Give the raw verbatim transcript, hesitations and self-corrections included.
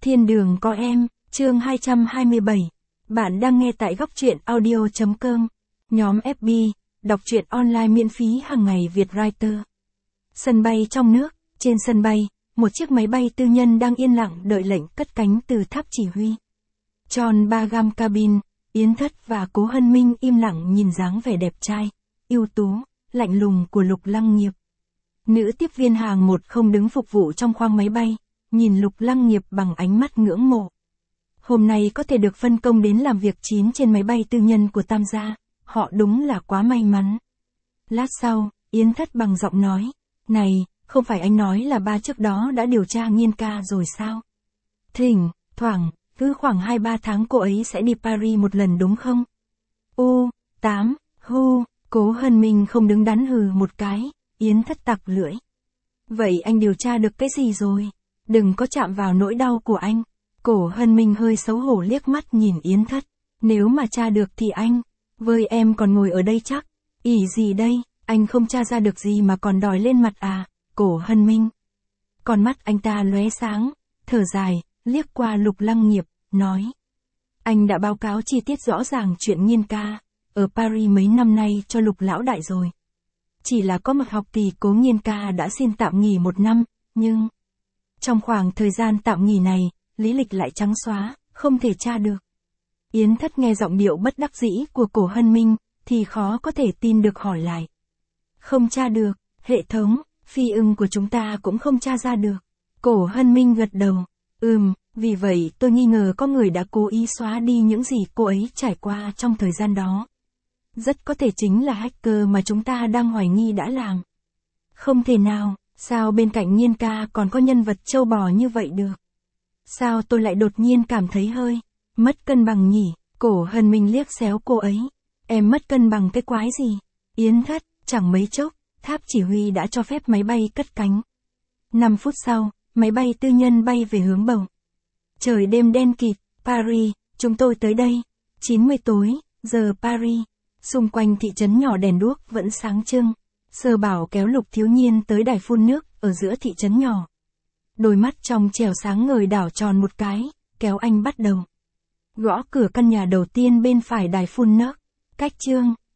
Thiên đường có em, chương hai trăm hai mươi bảy. Bạn đang nghe tại góc truyện audio chấm com. Nhóm ép bê, đọc truyện online miễn phí hàng ngày Việt Writer. Sân bay trong nước, trên sân bay, một chiếc máy bay tư nhân đang yên lặng đợi lệnh cất cánh từ tháp chỉ huy. Tròn ba gam cabin, Yến Thất và Cố Hân Minh im lặng nhìn dáng vẻ đẹp trai, ưu tú, lạnh lùng của Lục Lăng Nghiệp. Nữ tiếp viên hàng một không đứng phục vụ trong khoang máy bay, nhìn Lục Lăng Nghiệp bằng ánh mắt ngưỡng mộ. Hôm nay có thể được phân công đến làm việc chín trên máy bay tư nhân của Tam gia, họ đúng là quá may mắn. Lát sau, Yến Thất bằng giọng nói, này, không phải anh nói là ba trước đó đã điều tra Nghiên ca rồi sao? Thỉnh, thoảng, cứ khoảng hai ba tháng cô ấy sẽ đi Paris một lần đúng không? U, tám, hu, Cố Hân Minh không đứng đắn hừ một cái, Yến Thất tặc lưỡi. Vậy anh điều tra được cái gì rồi? Đừng có chạm vào nỗi đau của anh. Cố Hân Minh hơi xấu hổ liếc mắt nhìn Yến Thất. Nếu mà tra được thì anh, với em còn ngồi ở đây chắc. Ỷ gì đây, anh không tra ra được gì mà còn đòi lên mặt à, Cố Hân Minh. Con mắt anh ta lóe sáng, thở dài, liếc qua Lục Lăng Nghiệp, nói. Anh đã báo cáo chi tiết rõ ràng chuyện Nghiên ca, ở Paris mấy năm nay cho Lục lão đại rồi. Chỉ là có một học kỳ Cố Nghiên ca đã xin tạm nghỉ một năm, nhưng... Trong khoảng thời gian tạm nghỉ này, lý lịch lại trắng xóa, không thể tra được. Yến Thất nghe giọng điệu bất đắc dĩ của Cố Hân Minh, thì khó có thể tin được hỏi lại. Không tra được, hệ thống, phi ưng của chúng ta cũng không tra ra được. Cố Hân Minh gật đầu, ừm, vì vậy tôi nghi ngờ có người đã cố ý xóa đi những gì cô ấy trải qua trong thời gian đó. Rất có thể chính là hacker mà chúng ta đang hoài nghi đã làm. Không thể nào, sao bên cạnh Nghiên ca còn có nhân vật trâu bò như vậy được? Sao tôi lại đột nhiên cảm thấy hơi mất cân bằng nhỉ? Cố Hân Minh liếc xéo cô ấy. Em mất cân bằng cái quái gì? Yến Thất, chẳng mấy chốc, tháp chỉ huy đã cho phép máy bay cất cánh. năm phút sau, máy bay tư nhân bay về hướng bầu. Trời đêm đen kịt, Paris, chúng tôi tới đây. chín mươi tối, giờ Paris. Xung quanh thị trấn nhỏ đèn đuốc vẫn sáng trưng. Sơ Bảo kéo Lục Thiếu Nhiên tới đài phun nước, ở giữa thị trấn nhỏ. Đôi mắt trong trẻo sáng ngời đảo tròn một cái, kéo anh bắt đầu. Gõ cửa căn nhà đầu tiên bên phải đài phun nước. Cách chương,